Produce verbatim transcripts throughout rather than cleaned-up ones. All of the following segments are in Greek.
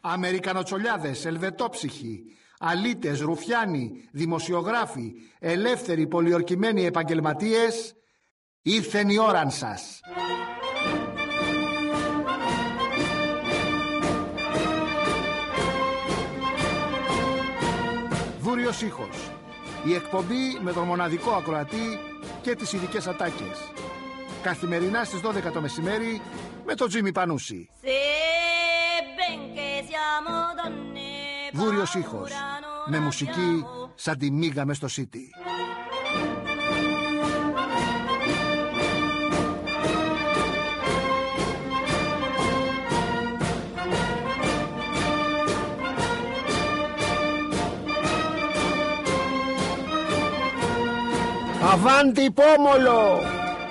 Αμερικανοτσολιάδες, ελβετόψυχοι, αλήτες, ρουφιάνοι, δημοσιογράφοι, ελεύθεροι πολιορκημένοι επαγγελματίες, ήρθεν η ώραν σας. Δούριος ήχος. Η εκπομπή με τον μοναδικό ακροατή και τις ειδικές ατάκες. Καθημερινά στις δώδεκα το μεσημέρι με τον Τζίμι Πανούση. Δούριος ήχος. Με μουσική σαν τη μίγα μες στο City. Αβάντι πόμολο!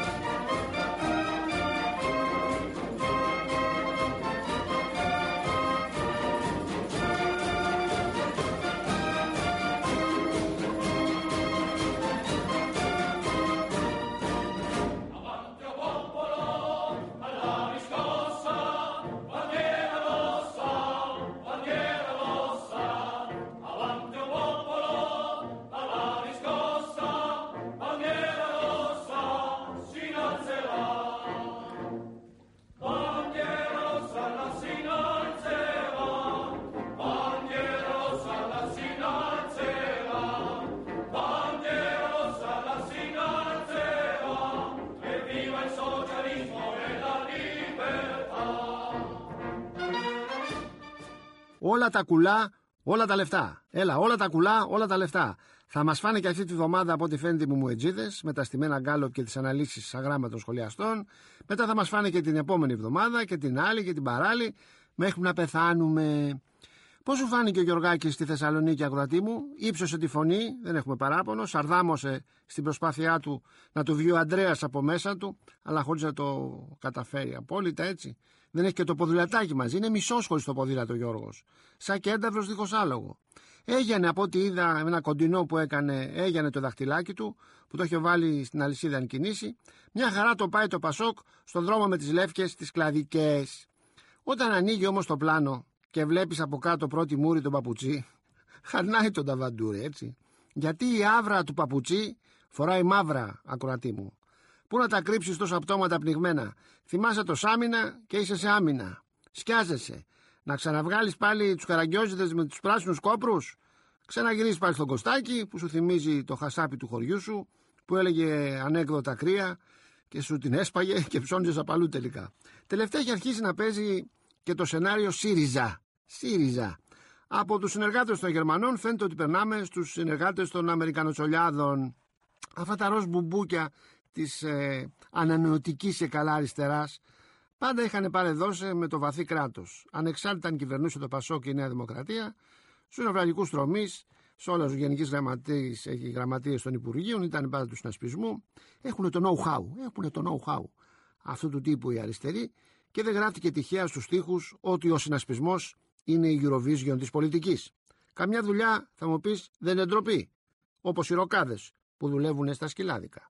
Όλα τα κουλά, όλα τα λεφτά. Έλα, όλα τα κουλά, όλα τα λεφτά. Θα μας φάνε και αυτή τη βδομάδα, από ό,τι φαίνεται, οι μουμουετζίδες με τα στημένα γκάλοπ και τις αναλύσεις αγράμματων σχολιαστών. Μετά θα μας φάνε και την επόμενη εβδομάδα και την άλλη και την παράλληλη, μέχρι να πεθάνουμε. Πώς σου φάνηκε ο Γιωργάκης στη Θεσσαλονίκη, ακροατή μου? Ήψωσε τη φωνή, δεν έχουμε παράπονο. Σαρδάμωσε στην προσπάθειά του να του βγει ο Αντρέας από μέσα του, αλλά χωρίς να το καταφέρει απόλυτα, έτσι. Δεν έχει και το ποδηλατάκι μαζί, είναι μισόσχολη στο ποδήλατο ο Γιώργος. Σαν και ένταυρος δίχως άλογο. Έγιανε, από ό,τι είδα, ένα κοντινό που έκανε, έγιανε το δαχτυλάκι του, που το είχε βάλει στην αλυσίδα αν κινήσει. Μια χαρά το πάει το Πασόκ στον δρόμο με τις λεύκες, τις κλαδικές. Όταν ανοίγει όμως το πλάνο και βλέπεις από κάτω πρώτη μούρη τον παπουτσί, χαρνάει τον ταβαντούρι, έτσι. Γιατί η άβρα του παπουτσί φοράει μαύρα, ακροατή μου. Πού να τα κρύψεις τόσο απτώματα πνιγμένα? Θυμάσαι το σάμινα και είσαι σε άμυνα. Σκιάζεσαι. Να ξαναβγάλεις πάλι τους καραγκιόζιδες με τους πράσινους κόπρους. Ξαναγυρίσεις πάλι στον Κωστάκι που σου θυμίζει το χασάπι του χωριού σου, που έλεγε ανέκδοτα κρύα και σου την έσπαγε και ψώνιζες απαλού τελικά. Τελευταία έχει αρχίσει να παίζει και το σενάριο ΣΥΡΙΖΑ. ΣΥΡΙΖΑ. Από τους συνεργάτες των Γερμανών φαίνεται ότι περνάμε στους συνεργάτες των Αμερικανοτσολιάδων. Αυτά τα ροζ μπουμπούκια της ε, ανανεωτικής και καλά αριστεράς πάντα είχαν παρεδώσει με το βαθύ κράτος. Ανεξάρτητα αν κυβερνούσε το Πασόκ και η Νέα Δημοκρατία, στους νευραλικούς τομείς, σε όλες τις γενικές γραμματείες, οι γραμματείες των Υπουργείων, ήταν πάντα του συνασπισμού. Έχουν το know-how, έχουν το know-how αυτού του τύπου οι αριστεροί, και δεν γράφτηκε τυχαία στους στίχους ότι ο συνασπισμός είναι η Eurovision της πολιτικής. Καμιά δουλειά, θα μου πεις, δεν είναι ντροπή, όπως οι ροκάδες που δουλεύουν στα σκυλάδικα.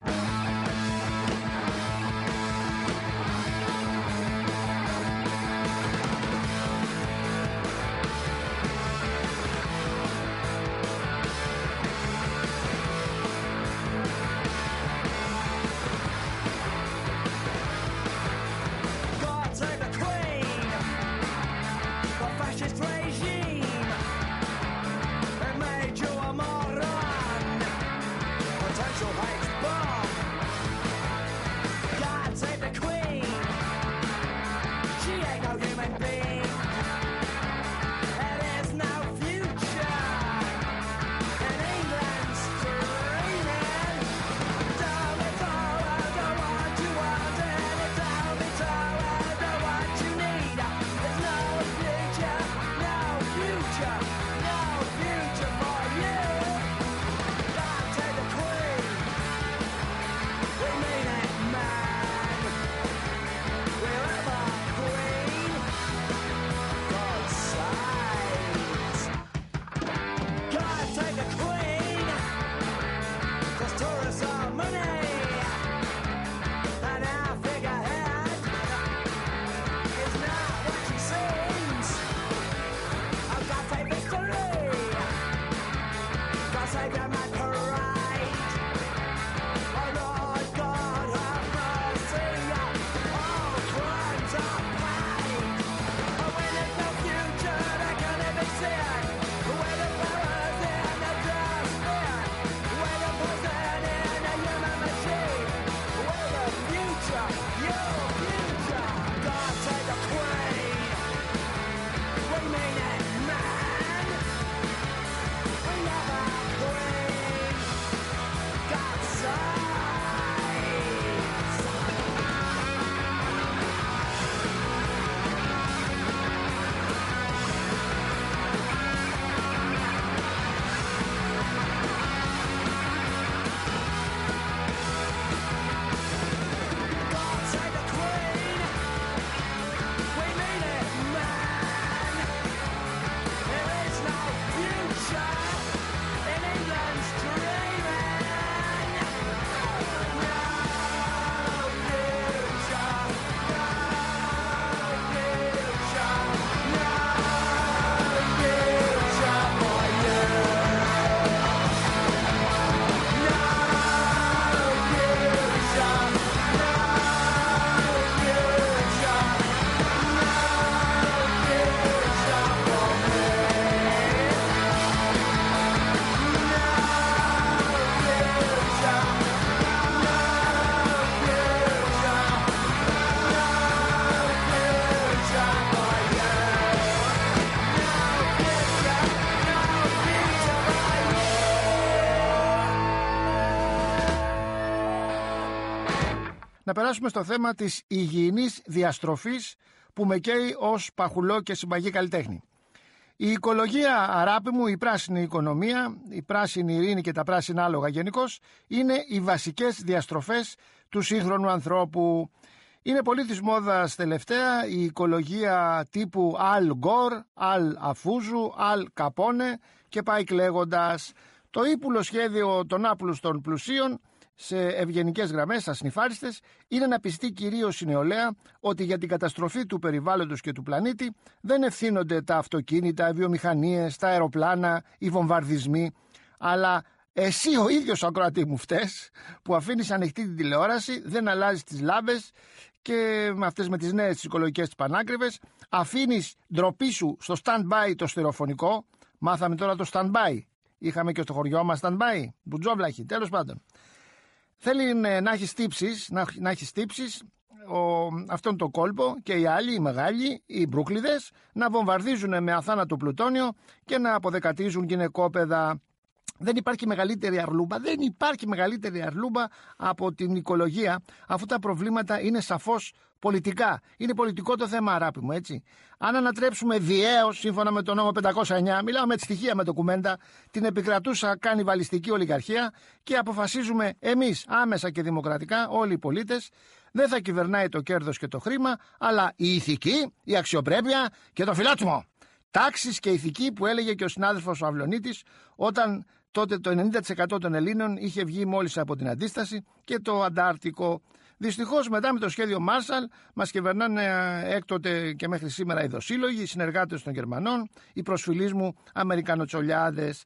να περάσουμε στο θέμα της υγιεινής διαστροφής που με καίει ως παχουλό και συμπαγή καλλιτέχνη. Η οικολογία, αράπη μου, η πράσινη οικονομία, η πράσινη ειρήνη και τα πράσινα άλογα γενικώς είναι οι βασικές διαστροφές του σύγχρονου ανθρώπου. Είναι πολύ της μόδας τελευταία η οικολογία τύπου Αλ Γκορ, Αλ Αφούζου, Αλ Καπόνε και πάει κλαίγοντας. Το ύπουλο σχέδιο των άπλουστων πλουσίων σε ευγενικές γραμμές, ασνιφάριστες, είναι να πιστεί κυρίως η νεολαία ότι για την καταστροφή του περιβάλλοντος και του πλανήτη δεν ευθύνονται τα αυτοκίνητα, οι βιομηχανίες, τα αεροπλάνα, οι βομβαρδισμοί, αλλά εσύ ο ίδιος, ακροατή μου, φταίς που αφήνεις ανοιχτή την τηλεόραση, δεν αλλάζεις τις λάμπες και με αυτές με τις νέες τις οικολογικές τις πανάκριβες, αφήνεις ντροπή σου στο stand-by το στερεοφωνικό. Μάθαμε τώρα το stand-by. Είχαμε και στο χωριό μας stand-by, μπουτζόβλαχοι, τέλος πάντων. Θέλει να έχει τύψεις, να, να έχει τύψεις ο, αυτόν τον κόλπο και οι άλλοι, οι μεγάλοι, οι μπρούκλιδες, να βομβαρδίζουν με αθάνατο πλουτόνιο και να αποδεκατίζουν γυναικόπαιδα. Δεν υπάρχει μεγαλύτερη αρλούμπα, δεν υπάρχει μεγαλύτερη αρλούμπα από την οικολογία, αφού τα προβλήματα είναι σαφώς πολιτικά. Είναι πολιτικό το θέμα, αράπη μου, έτσι. Αν ανατρέψουμε διαίως, σύμφωνα με τον νόμο πεντακόσια εννιά, μιλάω με τη στοιχεία, με ντοκουμέντα, την επικρατούσα κανιβαλιστική ολιγαρχία και αποφασίζουμε εμείς άμεσα και δημοκρατικά, όλοι οι πολίτες, δεν θα κυβερνάει το κέρδος και το χρήμα, αλλά η ηθική, η αξιοπρέπεια και το φιλότσιμο. Τάξης και ηθική που έλεγε και ο συνάδελφος ο Αυλονίτης όταν τότε το ενενήντα τοις εκατό των Ελλήνων είχε βγει μόλις από την αντίσταση και το Αντάρτικο. Δυστυχώς μετά με το σχέδιο Μάρσαλ μας κυβερνάνε έκτοτε και μέχρι σήμερα οι δοσύλλογοι, οι συνεργάτες των Γερμανών, οι προσφυλείς μου Αμερικανοτσολιάδες.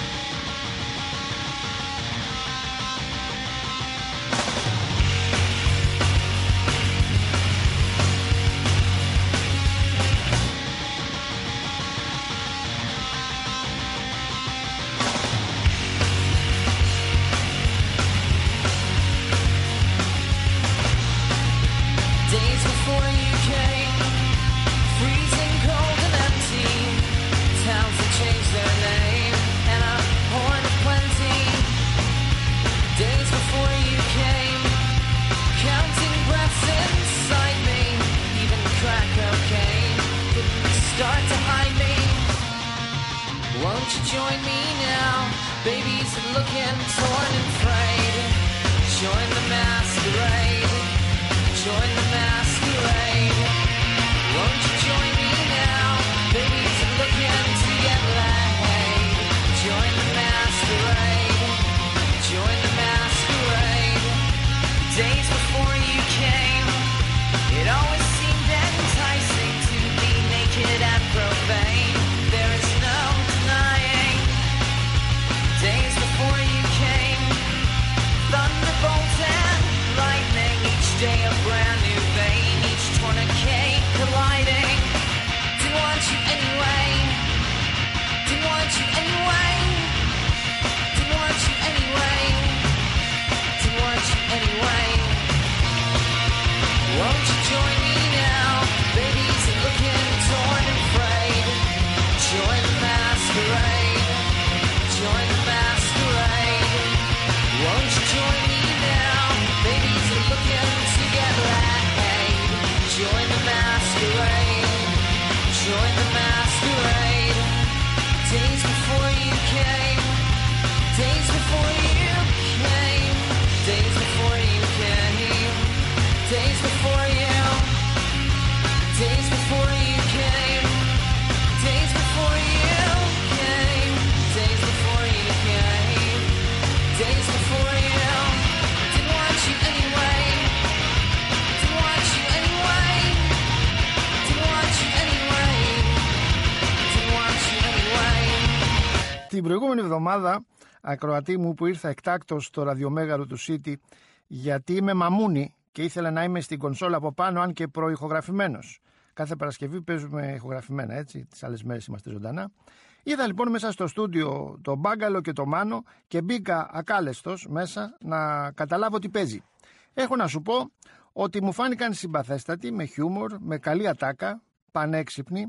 Την προηγούμενη εβδομάδα, ακροατή μου που ήρθα εκτάκτος στο ραδιομέγαρο του City, γιατί είμαι μαμούνι και ήθελα να είμαι στην κονσόλα από πάνω, αν και προηχογραφημένος. Κάθε Παρασκευή παίζουμε ηχογραφημένα, έτσι, τις άλλες μέρες είμαστε ζωντανά. Είδα λοιπόν μέσα στο στούντιο τον Μπάγκαλο και το Μάνο και μπήκα ακάλεστος μέσα να καταλάβω τι παίζει. Έχω να σου πω ότι μου φάνηκαν συμπαθέστατοι, με χιούμορ, με καλή ατάκα, πανέξυπνοι.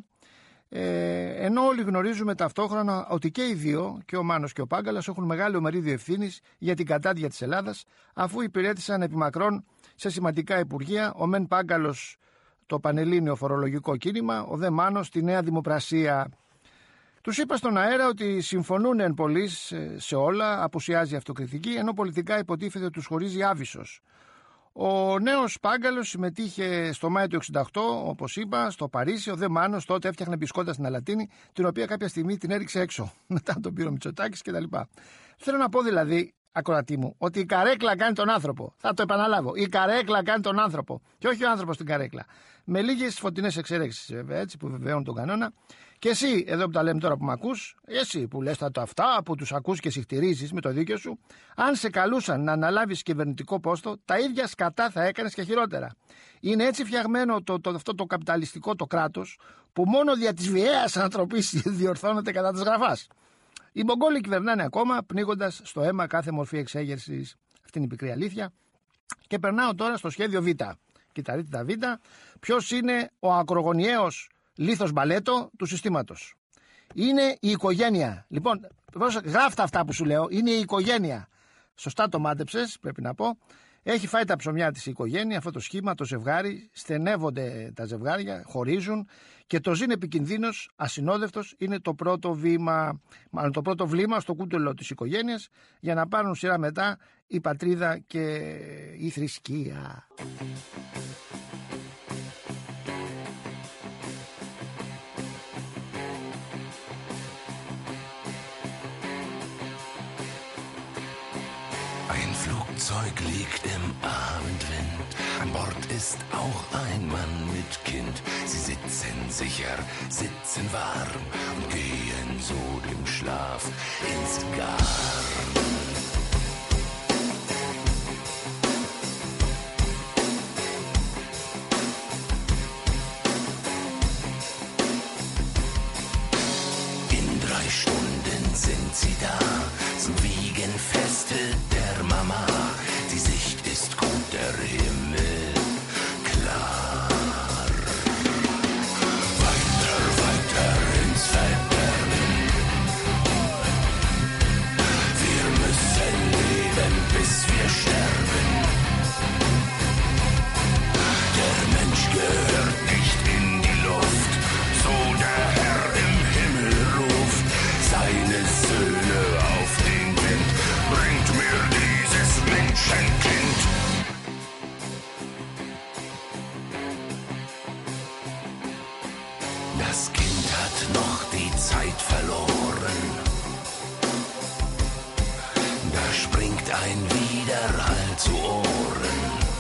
Ε, ενώ όλοι γνωρίζουμε ταυτόχρονα ότι και οι δύο, και ο Μάνος και ο Πάγκαλας, έχουν μεγάλο μερίδιο ευθύνης για την κατάντια της Ελλάδας, αφού υπηρέτησαν επί μακρόν σε σημαντικά υπουργεία, ο Μεν Πάγκαλος το πανελλήνιο φορολογικό κίνημα, ο Δε Μάνος τη Νέα Δημοπρασία. Τους είπα στον αέρα ότι συμφωνούν εν πολλοίς σε όλα, απουσιάζει αυτοκριτική, ενώ πολιτικά υποτίθεται τους χωρίζει άβυσσος. Ο νέος Πάγκαλος συμμετείχε στο Μάιο του εξήντα οκτώ, όπως είπα, στο Παρίσι. Ο Δε Μάνος τότε έφτιαχνε μπισκότα στην Αλατίνη, την οποία κάποια στιγμή την έριξε έξω. Μετά τον πήρε ο Μητσοτάκης κτλ. Θέλω να πω δηλαδή, ακροατή μου, ότι η καρέκλα κάνει τον άνθρωπο. Θα το επαναλάβω. Η καρέκλα κάνει τον άνθρωπο. Και όχι ο άνθρωπος την καρέκλα. Με λίγες φωτεινές εξαιρέξεις, βέβαια, έτσι, που βεβαιώνουν τον κανόνα. Και εσύ, εδώ που τα λέμε τώρα που με ακούς, εσύ που λες τα το αυτά, που τους ακούς και συχτηρίζεις με το δίκιο σου, αν σε καλούσαν να αναλάβεις κυβερνητικό πόστο, τα ίδια σκατά θα έκανες και χειρότερα. Είναι έτσι φτιαγμένο το, το, αυτό το καπιταλιστικό το κράτος, που μόνο δια της βιαίας ανατροπής διορθώνεται κατά της γραφάς. Οι Μογγόλοι κυβερνάνε ακόμα, πνίγοντας στο αίμα κάθε μορφή εξέγερσης. Αυτή είναι η πικρή αλήθεια. Και περνάω τώρα στο σχέδιο Β. Κοιταρείτε τα Β. Ποιος είναι ο ακρογωνιαίος λίθος μπαλέτο του συστήματος? Είναι η οικογένεια. Λοιπόν, γράφτα αυτά που σου λέω. Είναι η οικογένεια. Σωστά το μάντεψες, πρέπει να πω. Έχει φάει τα ψωμιά της η οικογένεια, αυτό το σχήμα, το ζευγάρι. Στενεύονται τα ζευγάρια, χωρίζουν και το ζήν επικινδύνος, ασυνόδευτος, είναι το πρώτο βήμα, μάλλον το πρώτο βλήμα στο κούτελο της οικογένειας, για να πάρουν σειρά μετά η πατρίδα και η θρησκεία. Flugzeug liegt im Abendwind, an Bord ist auch ein Mann mit Kind. Sie sitzen sicher, sitzen warm und gehen so dem Schlaf ins Garn. In drei Stunden sind sie da, zum Wiegen feste der Mama. Die Sicht ist gut, der Himmel klar. Weiter, weiter ins Verderben. Wir müssen leben, bis wir sterben. Der Mensch gehört nicht in die Luft, so der Herr im Himmel ruft seine Söhne auf den Wind. Bringt mir dieses Menschenkind. Das Kind hat noch die Zeit verloren. Da springt ein Widerhall zu Ohren.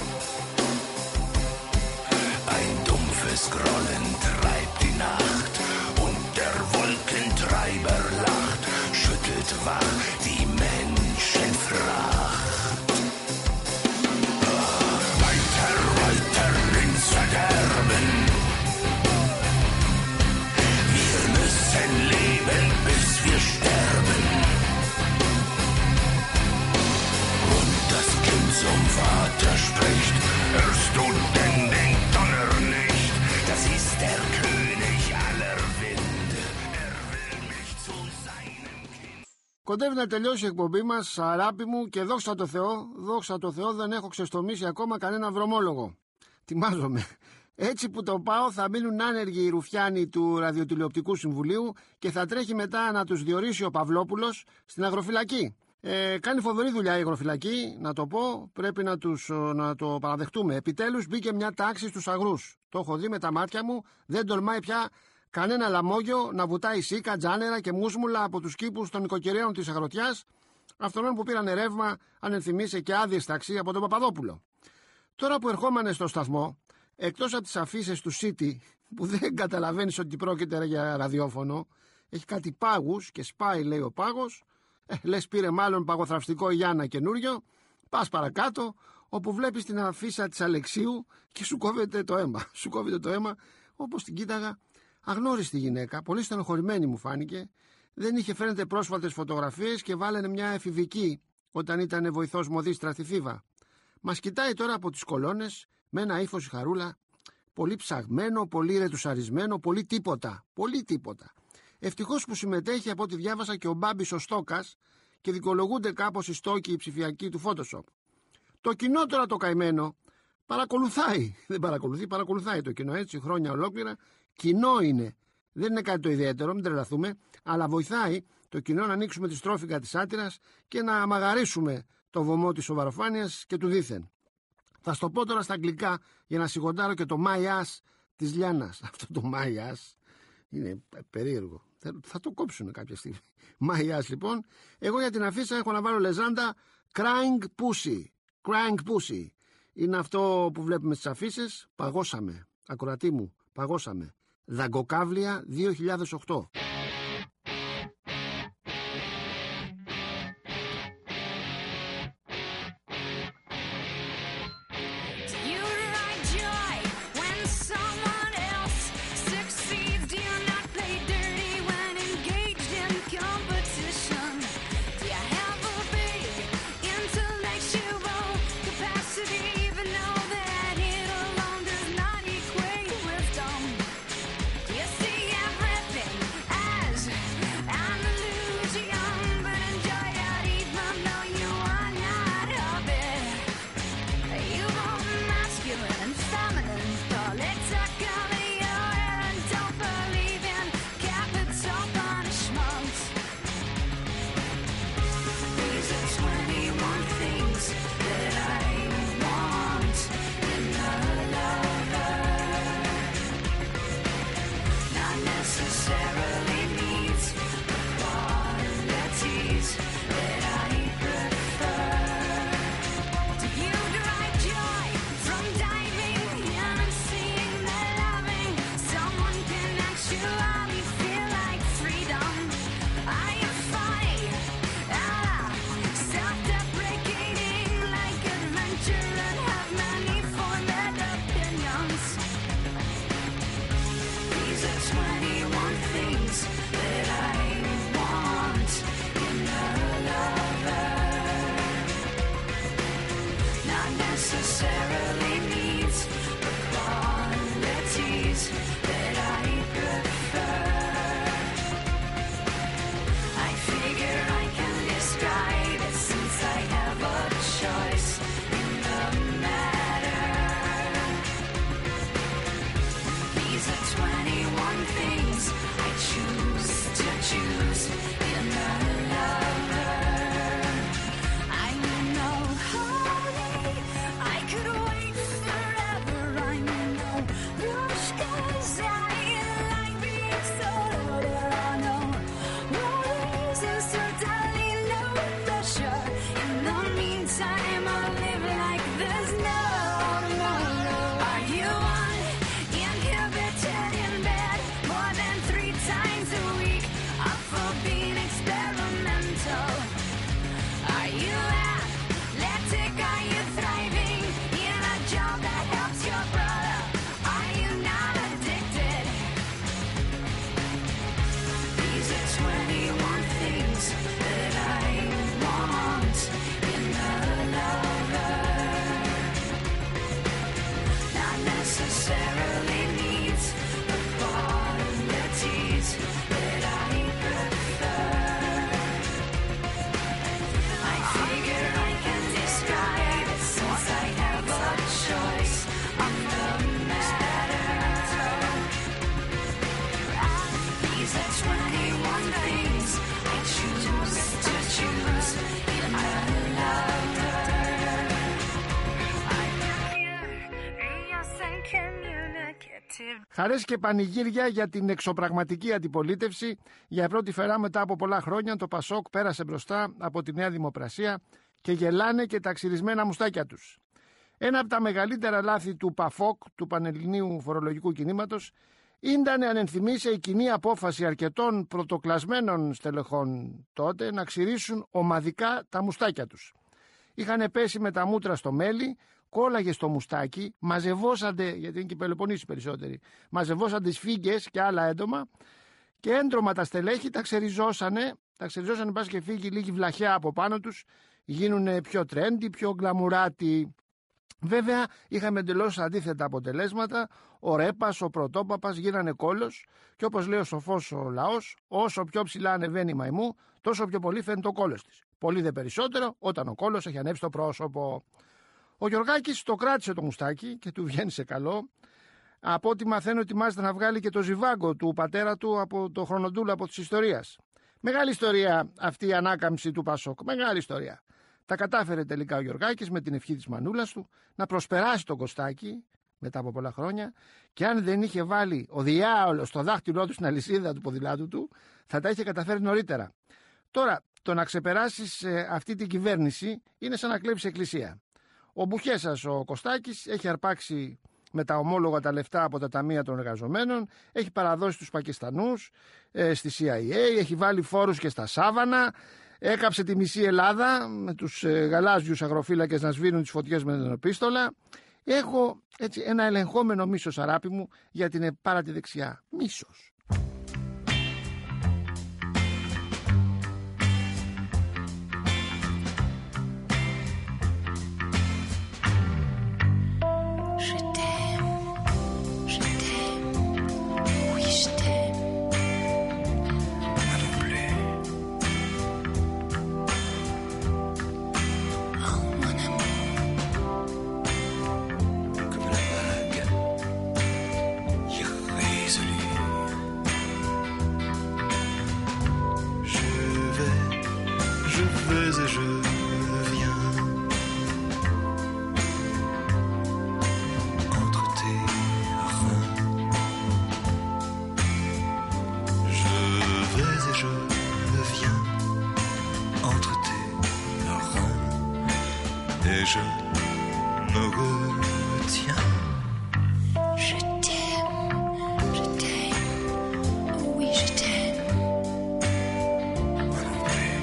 Ein dumpfes Grollen treibt die Nacht und der Wolkentreiber lacht, schüttelt wach die Menschenfracht. Weiter, weiter ins Verderben. Wir müssen leben, bis wir sterben. Und das Kind zum Vater spricht: Hörst du denn den Donner nicht? Das ist der König aller Winde. Er will mich zu seinem Kind. Κοντεύει να τελειώσει η εκπομπή μας, αγάπη μου, και δόξα τω Θεώ, δόξα τω Θεώ, δεν έχω ξεστομίσει ακόμα κανένα βρωμόλογο. Τιμάζομαι. Έτσι που το πάω θα μείνουν άνεργοι οι ρουφιάνοι του Ραδιοτηλεοπτικού Συμβουλίου και θα τρέχει μετά να τους διορίσει ο Παυλόπουλος στην αγροφυλακή. Ε, κάνει φοβερή δουλειά η αγροφυλακή, να το πω, πρέπει να, τους, να το παραδεχτούμε. Επιτέλους μπήκε μια τάξη στους αγρούς. Το έχω δει με τα μάτια μου, δεν τολμάει πια κανένα λαμόγιο να βουτάει σίκα, τζάνερα και μουσμουλα από τους κήπους των νοικοκυρέων της αγροτιάς, αυτών που πήραν ρεύμα, αν ενθυμίσαι, και άδειες ταξί από τον Παπαδόπουλο. Τώρα που ερχόμανε στο σταθμό, εκτός από τις αφίσες του City, που δεν καταλαβαίνεις ότι πρόκειται για ραδιόφωνο, έχει κάτι πάγους και σπάει, λέει ο πάγος, ε, λες πήρε μάλλον παγοθραυστικό η Γιάννα καινούριο, πας παρακάτω, όπου βλέπεις την αφίσα της Αλεξίου και σου κόβεται το αίμα. Σου κόβεται το αίμα, όπως την κοίταγα, αγνώριστη γυναίκα, πολύ στενοχωρημένη μου φάνηκε, δεν είχε φαίνεται πρόσφατες φωτογραφίες και βάλανε μια εφηβική όταν ήταν βοηθός μοδίστρα στη Θήβα. Μας κοιτάει τώρα από τις κολόνες με ένα ύφος η Χαρούλα, πολύ ψαγμένο, πολύ ρετουσαρισμένο, πολύ τίποτα, πολύ τίποτα. Ευτυχώς που συμμετέχει, από ό,τι διάβασα, και ο Μπάμπης ο Στόκας και δικαιολογούνται κάπως οι στόκοι οι ψηφιακοί του Photoshop. Το κοινό τώρα το καημένο παρακολουθάει. Δεν παρακολουθεί, παρακολουθάει το κοινό έτσι χρόνια ολόκληρα. Κοινό είναι. Δεν είναι κάτι το ιδιαίτερο, μην τρελαθούμε, αλλά βοηθάει το κοινό να ανοίξουμε τη στρόφιγγα της σάτυρας και να μαγαρίσουμε το βωμό της σοβαροφάνειας και του δίθεν. Θα στο πω τώρα στα αγγλικά για να σιγοντάρω και το my ass της Λιάννας. Αυτό το my ass είναι περίεργο. Θα το κόψουν κάποια στιγμή. My ass λοιπόν. Εγώ για την αφίσα έχω να βάλω λεζάντα crying pussy. Crying pussy. Είναι αυτό που βλέπουμε στις αφίσες. Παγώσαμε. Ακροατή μου, παγώσαμε. Δαγκοκάβλια δύο χιλιάδες οκτώ. Χαρές και πανηγύρια για την εξωπραγματική αντιπολίτευση. Για πρώτη φορά μετά από πολλά χρόνια το Πασόκ πέρασε μπροστά από τη Νέα Δημοκρασία και γελάνε και τα ξυρισμένα μουστάκια τους. Ένα από τα μεγαλύτερα λάθη του ΠΑΦΟΚ, του Πανελληνίου Φορολογικού Κινήματος, ήταν αν ενθυμίσε η κοινή απόφαση αρκετών πρωτοκλασμένων στελεχών τότε να ξυρίσουν ομαδικά τα μουστάκια τους. Είχαν πέσει με τα μούτρα στο μέλι, κόλλαγε στο μουστάκι, μαζευόσανται, γιατί είναι και Πελοποννήσι περισσότεροι, μαζευόσανται σφίγγες και άλλα έντομα και έντρομα τα στελέχη τα ξεριζώσανε, τα ξεριζώσανε πας και φύγει λίγη βλαχιά από πάνω τους, γίνουνε πιο τρέντι, πιο γκλαμουράτοι. Βέβαια είχαμε εντελώς αντίθετα αποτελέσματα. Ο Ρέπας, ο Πρωτόπαπας γίνανε κόλος και όπως λέει ο σοφός ο λαός, όσο πιο ψηλά ανεβαίνει η μαϊμού, τόσο πιο πολύ φαίνεται ο κόλος της. Πολύ δε περισσότερο όταν ο κόλος έχει ανέβει στο πρόσωπο. Ο Γιωργάκης το κράτησε το μουστάκι και του βγαίνει σε καλό. Από ό,τι μαθαίνω, ετοιμάζεται να βγάλει και το ζιβάγκο του πατέρα του από το χρονοτούλο από της ιστορίας. Μεγάλη ιστορία αυτή η ανάκαμψη του Πασόκ. Μεγάλη ιστορία. Τα κατάφερε τελικά ο Γιωργάκης με την ευχή της μανούλας του να προσπεράσει τον Κωστάκη μετά από πολλά χρόνια, και αν δεν είχε βάλει ο διάολος το δάχτυλό του στην αλυσίδα του ποδηλάτου του, θα τα είχε καταφέρει νωρίτερα. Τώρα, το να ξεπεράσεις ε, αυτή την κυβέρνηση είναι σαν να κλέψεις εκκλησία. Ο Μπουχέσας, ο Κωστάκης, έχει αρπάξει με τα ομόλογα τα λεφτά από τα ταμεία των εργαζομένων, έχει παραδώσει τους Πακιστανούς ε, στη σι άι έι, έχει βάλει φόρους και στα σάβανα, έκαψε τη μισή Ελλάδα με τους ε, γαλάζιους αγροφύλακες να σβήνουν τις φωτιές με την επίστολα. Έχω έτσι ένα ελεγχόμενο μίσος, αράπη μου, για την πάρα τη δεξιά. Μίσος. Je me retiens. Je t'aime, je t'aime, oui je t'aime. Moi non plus.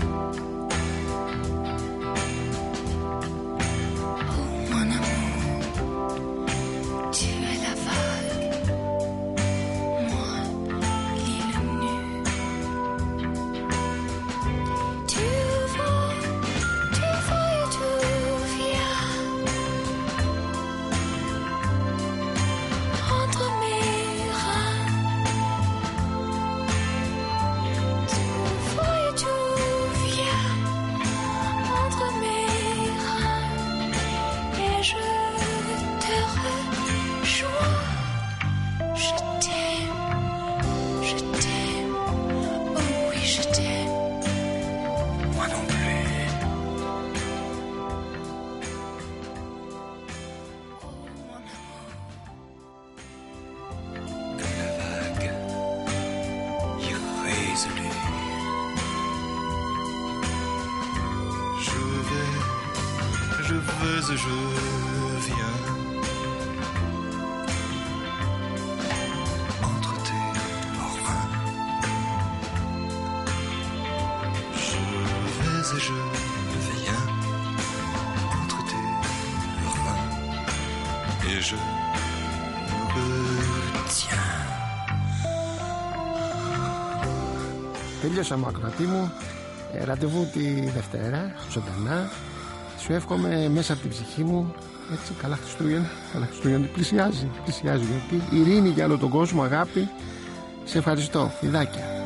Oh mon amour, tu es la vague, moi l'île nue. Tu vas, tu vas et tu viens entre mes reins. Tu vas et tu viens entre mes reins et je te rejoins. Je t'aime, je t'aime, oh oui je t'aime. Moi non plus. Comme la vague irrésolue. Je vais, je vais et je viens entre tes reins. Je vais et je viens entre tes reins et je me retiens. Τελειώσαμε, ακροατή μου. Ε, ραντεβού τη Δευτέρα, ζωντανά. Σου εύχομαι μέσα από την ψυχή μου έτσι καλά Χριστούγεννα. Καλά Χριστούγεννα. Πλησιάζει, πλησιάζει. Γιατί ειρήνη για όλο τον κόσμο, αγάπη. Σε ευχαριστώ. Φιδάκια.